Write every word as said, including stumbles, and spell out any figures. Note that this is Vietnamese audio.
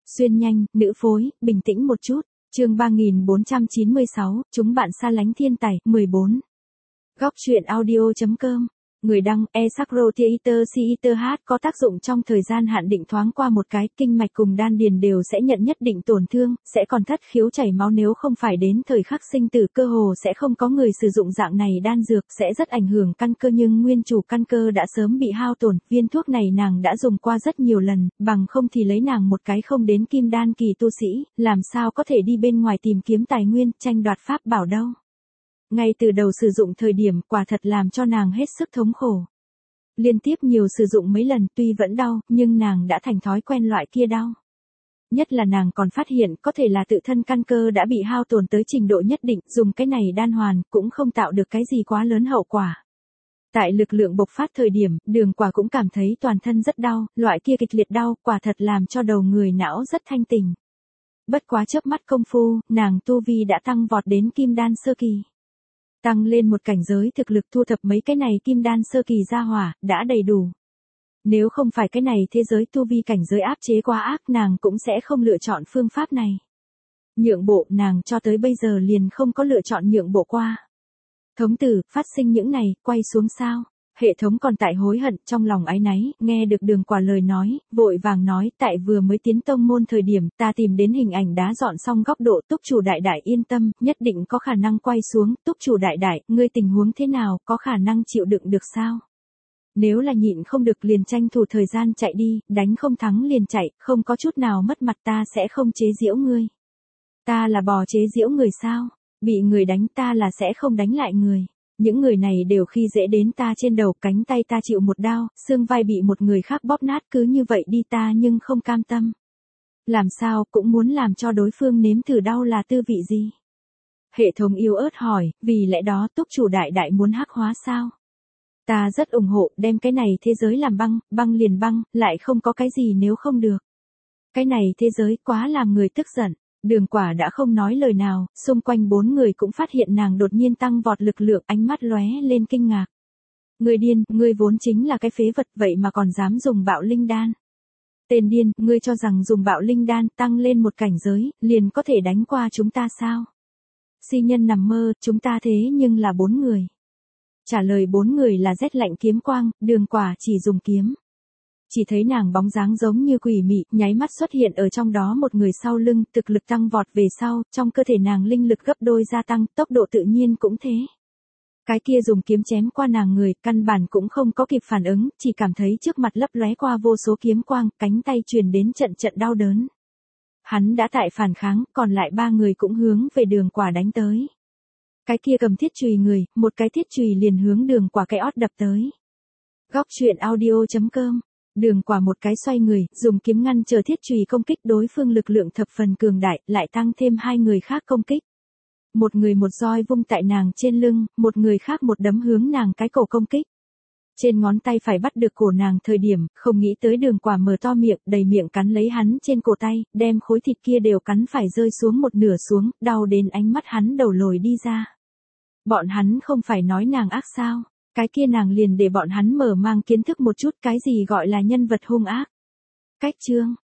Xuyên nhanh, nữ phối, bình tĩnh một chút. Chương ba nghìn bốn trăm chín mươi sáu, chúng bạn xa lánh thiên tài, mười bốn. Góc truyện audio chấm com. Người đăng, Esacrotheater Theater hát có tác dụng trong thời gian hạn định thoáng qua một cái, kinh mạch cùng đan điền đều sẽ nhận nhất định tổn thương, sẽ còn thất khiếu chảy máu nếu không phải đến thời khắc sinh tử, cơ hồ sẽ không có người sử dụng dạng này đan dược, sẽ rất ảnh hưởng căn cơ, nhưng nguyên chủ căn cơ đã sớm bị hao tổn, viên thuốc này nàng đã dùng qua rất nhiều lần, bằng không thì lấy nàng một cái không đến kim đan kỳ tu sĩ, làm sao có thể đi bên ngoài tìm kiếm tài nguyên, tranh đoạt pháp bảo đâu. Ngay từ đầu sử dụng thời điểm quả thật làm cho nàng hết sức thống khổ. Liên tiếp nhiều sử dụng mấy lần tuy vẫn đau, nhưng nàng đã thành thói quen loại kia đau. Nhất là nàng còn phát hiện có thể là tự thân căn cơ đã bị hao tổn tới trình độ nhất định, dùng cái này đan hoàn cũng không tạo được cái gì quá lớn hậu quả. Tại lực lượng bộc phát thời điểm, Đường Quả cũng cảm thấy toàn thân rất đau, loại kia kịch liệt đau quả thật làm cho đầu người não rất thanh tỉnh. Bất quá chớp mắt công phu, nàng tu vi đã tăng vọt đến kim đan sơ kỳ. Tăng lên một cảnh giới thực lực thu thập mấy cái này kim đan sơ kỳ ra hỏa, đã đầy đủ. Nếu không phải cái này thế giới tu vi cảnh giới áp chế quá ác, nàng cũng sẽ không lựa chọn phương pháp này. Nhượng bộ, nàng cho tới bây giờ liền không có lựa chọn nhượng bộ qua. Thống tử, phát sinh những này, quay xuống sao? Hệ thống còn tại hối hận, trong lòng áy náy, nghe được Đường Quả lời nói, vội vàng nói, tại vừa mới tiến tông môn thời điểm, ta tìm đến hình ảnh đá dọn xong góc độ, túc chủ đại đại yên tâm, nhất định có khả năng quay xuống, túc chủ đại đại, ngươi tình huống thế nào, có khả năng chịu đựng được sao? Nếu là nhịn không được liền tranh thủ thời gian chạy đi, đánh không thắng liền chạy, không có chút nào mất mặt, ta sẽ không chế giễu ngươi. Ta là bò chế giễu người sao? Bị người đánh ta là sẽ không đánh lại người. Những người này đều khi dễ đến ta trên đầu, cánh tay ta chịu một đao, xương vai bị một người khác bóp nát, cứ như vậy đi ta nhưng không cam tâm. Làm sao cũng muốn làm cho đối phương nếm thử đau là tư vị gì. Hệ thống yếu ớt hỏi, vì lẽ đó túc chủ đại đại muốn hắc hóa sao? Ta rất ủng hộ, đem cái này thế giới làm băng, băng liền băng, lại không có cái gì nếu không được. Cái này thế giới quá làm người tức giận. Đường Quả đã không nói lời nào, xung quanh bốn người cũng phát hiện nàng đột nhiên tăng vọt lực lượng, ánh mắt lóe lên kinh ngạc. Ngươi điên, ngươi vốn chính là cái phế vật, vậy mà còn dám dùng bạo linh đan. Tên điên, ngươi cho rằng dùng bạo linh đan tăng lên một cảnh giới, liền có thể đánh qua chúng ta sao? Si nhân nằm mơ, chúng ta thế nhưng là bốn người. Trả lời bốn người là rét lạnh kiếm quang, Đường Quả chỉ dùng kiếm. Chỉ thấy nàng bóng dáng giống như quỷ mị, nháy mắt xuất hiện ở trong đó một người sau lưng, thực lực tăng vọt về sau, trong cơ thể nàng linh lực gấp đôi gia tăng, tốc độ tự nhiên cũng thế. Cái kia dùng kiếm chém qua nàng người, căn bản cũng không có kịp phản ứng, chỉ cảm thấy trước mặt lấp lóe qua vô số kiếm quang, cánh tay truyền đến trận trận đau đớn. Hắn đã tại phản kháng, còn lại ba người cũng hướng về Đường Quả đánh tới. Cái kia cầm thiết chùy người, một cái thiết chùy liền hướng Đường Quả cái ót đập tới. Góc truyện audio chấm com. Đường Quả một cái xoay người, dùng kiếm ngăn chờ thiết chùy công kích, đối phương lực lượng thập phần cường đại, lại tăng thêm hai người khác công kích. Một người một roi vung tại nàng trên lưng, một người khác một đấm hướng nàng cái cổ công kích. Trên ngón tay phải bắt được cổ nàng thời điểm, không nghĩ tới Đường Quả mở to miệng, đầy miệng cắn lấy hắn trên cổ tay, đem khối thịt kia đều cắn phải rơi xuống một nửa xuống, đau đến ánh mắt hắn đầu lồi đi ra. Bọn hắn không phải nói nàng ác sao? Cái kia nàng liền để bọn hắn mở mang kiến thức một chút cái gì gọi là nhân vật hung ác. Cách chương,